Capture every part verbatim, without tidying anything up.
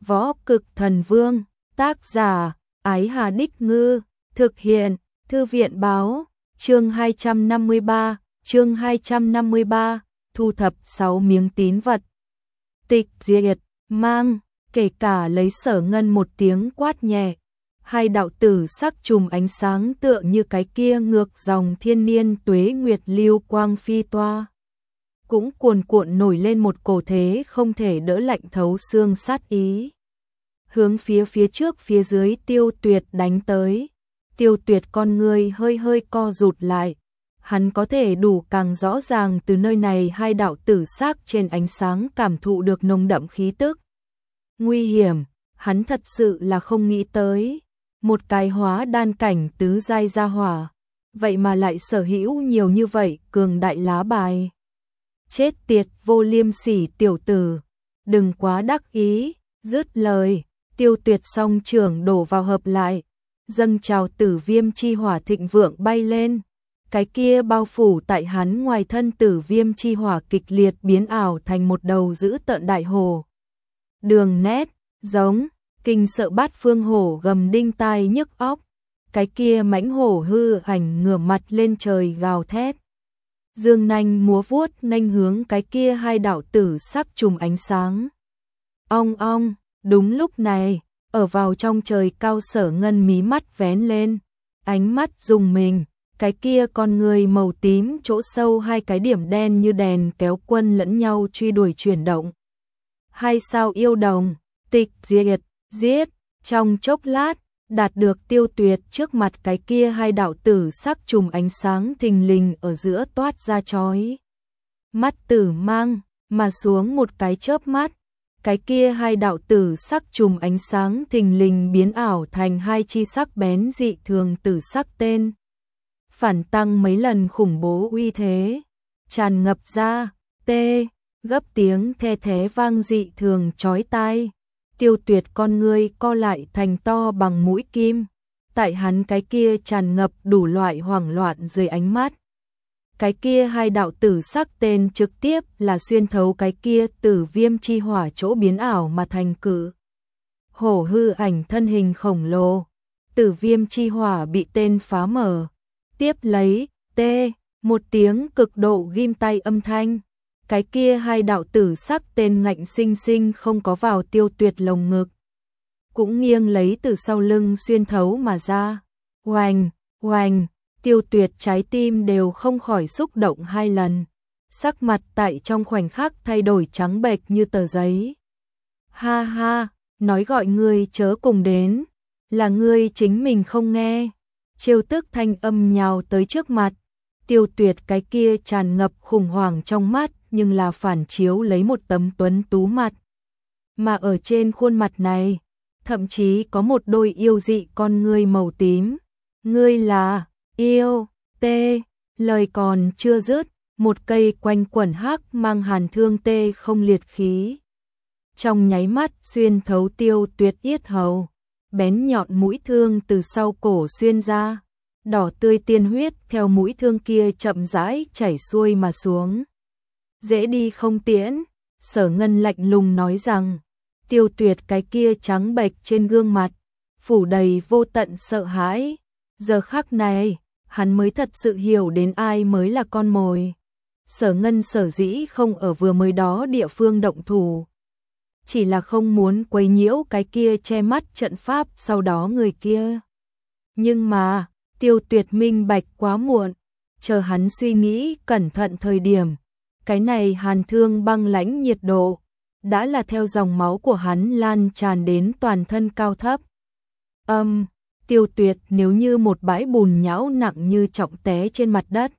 Võ Cực Thần Vương, tác giả, Ái Hà Đích Ngư, thực hiện, Thư viện báo, chương hai trăm năm mươi ba, chương hai trăm năm mươi ba, thu thập sáu miếng tín vật. Tịch diệt, mang, kể cả lấy Sở Ngân một tiếng quát nhẹ. Hai đạo tử sắc chùm ánh sáng tựa như cái kia ngược dòng thiên niên tuế nguyệt lưu quang phi toa. Cũng cuồn cuộn nổi lên một cổ thế không thể đỡ lạnh thấu xương sát ý. Hướng phía phía trước phía dưới Tiêu Tuyệt đánh tới. Tiêu Tuyệt con người hơi hơi co rụt lại. Hắn có thể đủ càng rõ ràng từ nơi này hai đạo tử sắc trên ánh sáng cảm thụ được nồng đậm khí tức. Nguy hiểm, hắn thật sự là không nghĩ tới. Một cái hóa đan cảnh tứ giai gia hỏa, vậy mà lại sở hữu nhiều như vậy cường đại lá bài. Chết tiệt vô liêm sỉ tiểu tử, đừng quá đắc ý, dứt lời, Tiêu Tuyệt song trưởng đổ vào hợp lại, dâng trào tử viêm chi hỏa thịnh vượng bay lên, cái kia bao phủ tại hắn ngoài thân tử viêm chi hỏa kịch liệt biến ảo thành một đầu dữ tợn đại hổ. Đường nét, giống, kinh sợ bát phương hổ gầm đinh tai nhức óc, cái kia mãnh hổ hư ảnh ngửa mặt lên trời gào thét. Dương nanh múa vuốt nghênh hướng cái kia hai đạo tử sắc trùm ánh sáng. Ong ong, đúng lúc này, ở vào trong trời cao Sở Ngân mí mắt vén lên, ánh mắt rùng mình, cái kia con người màu tím chỗ sâu hai cái điểm đen như đèn kéo quân lẫn nhau truy đuổi chuyển động. Hai sao yêu đồng, tịch diệt, giết, trong chốc lát, đạt được Tiêu Tuyệt trước mặt cái kia hai đạo tử sắc trùm ánh sáng thình lình ở giữa toát ra chói mắt tử mang, mà xuống một cái chớp mắt, cái kia hai đạo tử sắc trùm ánh sáng thình lình biến ảo thành hai chi sắc bén dị thường tử sắc tên. Phản tăng mấy lần khủng bố uy thế, tràn ngập ra, tê, gấp tiếng the thé vang dị thường chói tai. Tiêu Tuyệt con ngươi co lại thành to bằng mũi kim, tại hắn cái kia tràn ngập đủ loại hoảng loạn dưới ánh mắt. Cái kia hai đạo tử sắc tên trực tiếp là xuyên thấu cái kia tử viêm chi hỏa chỗ biến ảo mà thành cự hổ hư ảnh thân hình khổng lồ. Tử viêm chi hỏa bị tên phá mở, tiếp lấy, tê, một tiếng cực độ ghim tay âm thanh. Cái kia hai đạo tử sắc tên ngạnh sinh sinh không có vào Tiêu Tuyệt lồng ngực, cũng nghiêng lấy từ sau lưng xuyên thấu mà ra. Oành, oành, Tiêu Tuyệt trái tim đều không khỏi xúc động hai lần, sắc mặt tại trong khoảnh khắc thay đổi trắng bệch như tờ giấy. Ha ha, nói gọi ngươi chớ cùng đến, là ngươi chính mình không nghe. Trêu tức thanh âm nhào tới trước mặt, Tiêu Tuyệt cái kia tràn ngập khủng hoảng trong mắt, nhưng là phản chiếu lấy một tấm tuấn tú mặt. Mà ở trên khuôn mặt này, thậm chí có một đôi yêu dị con ngươi màu tím. Ngươi là, yêu, tê, lời còn chưa dứt, một cây quanh quẩn hắc mang hàn thương tê không liệt khí. Trong nháy mắt xuyên thấu Tiêu Tuyệt yết hầu, bén nhọn mũi thương từ sau cổ xuyên ra, đỏ tươi tiên huyết theo mũi thương kia chậm rãi chảy xuôi mà xuống. Dễ đi không tiễn, Sở Ngân lạnh lùng nói rằng. Tiêu Tuyệt cái kia trắng bệch trên gương mặt, phủ đầy vô tận sợ hãi. Giờ khắc này, hắn mới thật sự hiểu đến ai mới là con mồi. Sở Ngân sở dĩ không ở vừa mới đó địa phương động thủ, chỉ là không muốn quấy nhiễu cái kia che mắt trận pháp sau đó người kia. Nhưng mà, Tiêu Tuyệt minh bạch quá muộn, chờ hắn suy nghĩ cẩn thận thời điểm, cái này hàn thương băng lãnh nhiệt độ, đã là theo dòng máu của hắn lan tràn đến toàn thân cao thấp. Âm, um, Tiêu Tuyệt nếu như một bãi bùn nhão nặng như trọng té trên mặt đất.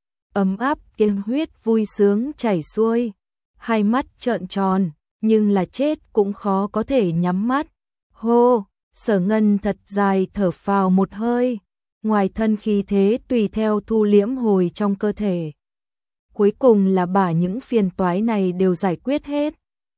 Ấm áp kiên huyết vui sướng chảy xuôi, hai mắt trợn tròn, nhưng là chết cũng khó có thể nhắm mắt. Hô, Sở Ngân thật dài thở phào một hơi, ngoài thân khí thế tùy theo thu liễm hồi trong cơ thể. Cuối cùng là bả những phiền toái này đều giải quyết hết.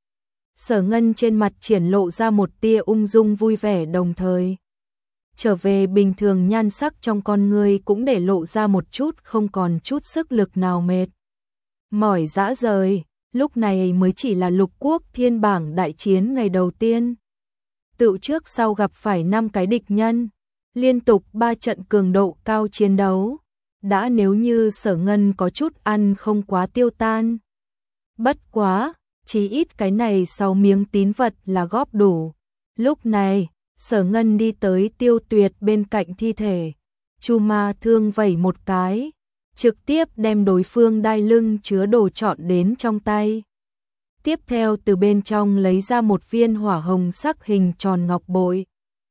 Sở Ngân trên mặt triển lộ ra một tia ung dung vui vẻ, đồng thời trở về bình thường, nhan sắc trong con người cũng để lộ ra một chút không còn chút sức lực nào mệt mỏi dã rời. Lúc này mới chỉ là lục quốc thiên bảng đại chiến ngày đầu tiên, tự trước sau gặp phải năm cái địch nhân, liên tục ba trận cường độ cao chiến đấu, đã nếu như Sở Ngân có chút ăn không quá tiêu tan. Bất quá, chí ít cái này sáu miếng tín vật là góp đủ. Lúc này, Sở Ngân đi tới Tiêu Tuyệt bên cạnh thi thể, chu ma thương vẩy một cái, trực tiếp đem đối phương đai lưng chứa đồ trọn đến trong tay. Tiếp theo từ bên trong lấy ra một viên hỏa hồng sắc hình tròn ngọc bội.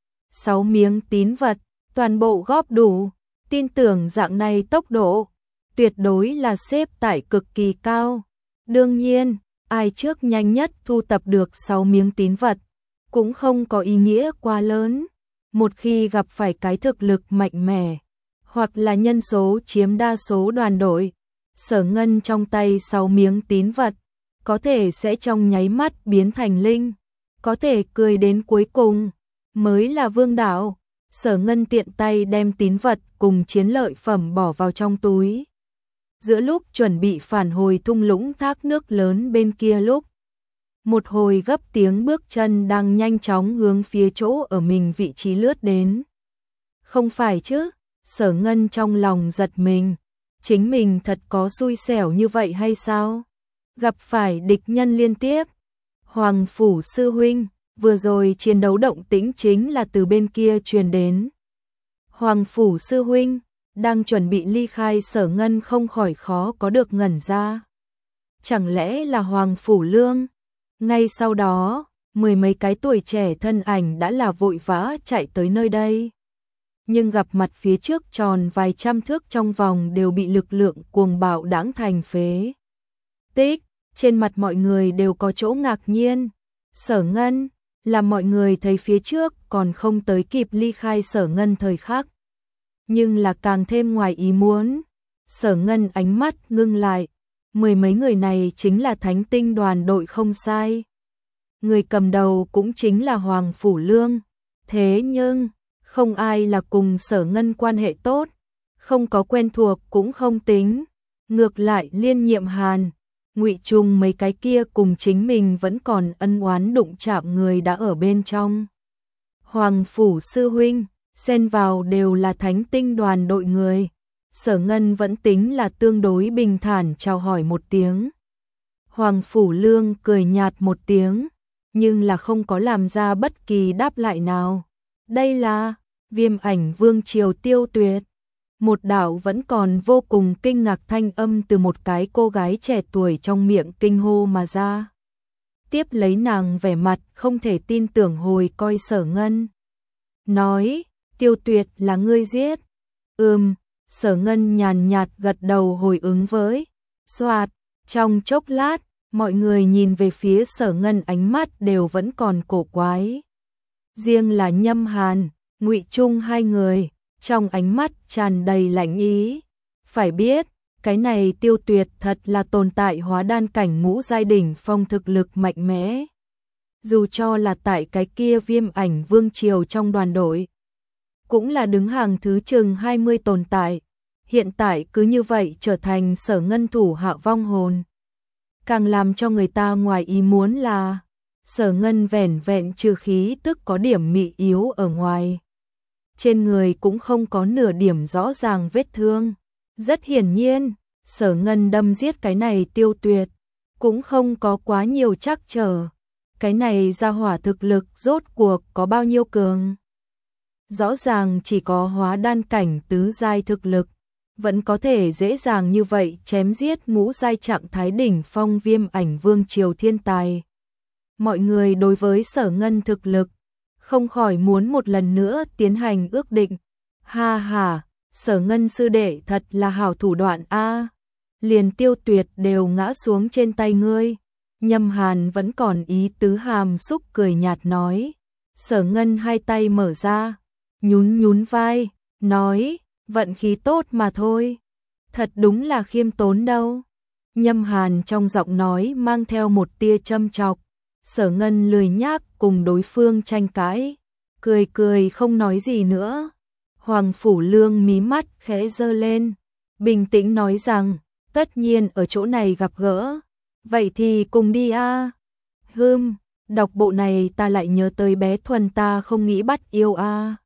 Sáu miếng tín vật, toàn bộ góp đủ, tin tưởng dạng này tốc độ, tuyệt đối là xếp tại cực kỳ cao. Đương nhiên, ai trước nhanh nhất thu tập được sáu miếng tín vật, cũng không có ý nghĩa quá lớn. Một khi gặp phải cái thực lực mạnh mẽ, hoặc là nhân số chiếm đa số đoàn đội, Sở Ngân trong tay sáu miếng tín vật, có thể sẽ trong nháy mắt biến thành linh, có thể cười đến cuối cùng, mới là vương đạo. Sở Ngân tiện tay đem tín vật cùng chiến lợi phẩm bỏ vào trong túi. Giữa lúc chuẩn bị phản hồi thung lũng thác nước lớn bên kia lúc, một hồi gấp tiếng bước chân đang nhanh chóng hướng phía chỗ ở mình vị trí lướt đến. Không phải chứ, Sở Ngân trong lòng giật mình, chính mình thật có xui xẻo như vậy hay sao? Gặp phải địch nhân liên tiếp. Hoàng Phủ sư huynh, vừa rồi chiến đấu động tĩnh chính là từ bên kia truyền đến. Hoàng Phủ sư huynh đang chuẩn bị ly khai, Sở Ngân không khỏi khó có được ngẩn ra. Chẳng lẽ là Hoàng Phủ Lương? Ngay sau đó, mười mấy cái tuổi trẻ thân ảnh đã là vội vã chạy tới nơi đây. Nhưng gặp mặt phía trước tròn vài trăm thước trong vòng đều bị lực lượng cuồng bạo đãng thành phế tích, trên mặt mọi người đều có chỗ ngạc nhiên. Sở Ngân, là mọi người thấy phía trước còn không tới kịp ly khai Sở Ngân thời khắc. Nhưng là càng thêm ngoài ý muốn. Sở Ngân ánh mắt ngưng lại, mười mấy người này chính là Thánh Tinh đoàn đội không sai. Người cầm đầu cũng chính là Hoàng Phủ Lương. Thế nhưng, không ai là cùng Sở Ngân quan hệ tốt, không có quen thuộc cũng không tính. Ngược lại Liên Nhiệm Hàn, Ngụy Trung mấy cái kia cùng chính mình vẫn còn ân oán đụng chạm người đã ở bên trong. Hoàng Phủ sư huynh, xen vào đều là Thánh Tinh đoàn đội người. Sở Ngân vẫn tính là tương đối bình thản chào hỏi một tiếng. Hoàng Phủ Lương cười nhạt một tiếng, nhưng là không có làm ra bất kỳ đáp lại nào. Đây là Viêm Ảnh Vương triều Tiêu Tuyệt. Một đạo vẫn còn vô cùng kinh ngạc thanh âm từ một cái cô gái trẻ tuổi trong miệng kinh hô mà ra. Tiếp lấy nàng vẻ mặt không thể tin tưởng hồi coi Sở Ngân. Nói, Tiêu Tuyệt là ngươi giết. Ừm, Sở Ngân nhàn nhạt gật đầu hồi ứng với. Soạt, trong chốc lát, mọi người nhìn về phía Sở Ngân ánh mắt đều vẫn còn cổ quái. Riêng là Nhâm Hàn, Ngụy Trung hai người, trong ánh mắt tràn đầy lạnh ý. Phải biết, cái này Tiêu Tuyệt thật là tồn tại hóa đan cảnh ngũ giai đỉnh phong thực lực mạnh mẽ. Dù cho là tại cái kia Viêm Ảnh Vương triều trong đoàn đội, cũng là đứng hàng thứ chừng hai mươi tồn tại. Hiện tại cứ như vậy trở thành Sở Ngân thủ hạ vong hồn. Càng làm cho người ta ngoài ý muốn là Sở Ngân vẻn vẹn trừ khí tức có điểm mị yếu ở ngoài. Trên người cũng không có nửa điểm rõ ràng vết thương. Rất hiển nhiên, Sở Ngân đâm giết cái này Tiêu Tuyệt, cũng không có quá nhiều trắc trở. Cái này ra hỏa thực lực rốt cuộc có bao nhiêu cường. Rõ ràng chỉ có hóa đan cảnh tứ giai thực lực, vẫn có thể dễ dàng như vậy chém giết ngũ giai trạng thái đỉnh phong Viêm Ảnh Vương triều thiên tài. Mọi người đối với Sở Ngân thực lực không khỏi muốn một lần nữa tiến hành ước định. Ha ha, Sở Ngân sư đệ thật là hảo thủ đoạn a. Liền Tiêu Tuyệt đều ngã xuống trên tay ngươi. Nhâm Hàn vẫn còn ý tứ hàm xúc cười nhạt nói. Sở Ngân hai tay mở ra, nhún nhún vai, nói, vận khí tốt mà thôi. Thật đúng là khiêm tốn đâu. Nhâm Hàn trong giọng nói mang theo một tia châm chọc. Sở Ngân lười nhác cùng đối phương tranh cãi, cười cười không nói gì nữa. Hoàng Phủ Lương mí mắt khẽ giơ lên, bình tĩnh nói rằng, tất nhiên ở chỗ này gặp gỡ, vậy thì cùng đi a. À. Hừm, Đọc bộ này ta lại nhớ tới bé Thuần, ta không nghĩ bắt yêu a.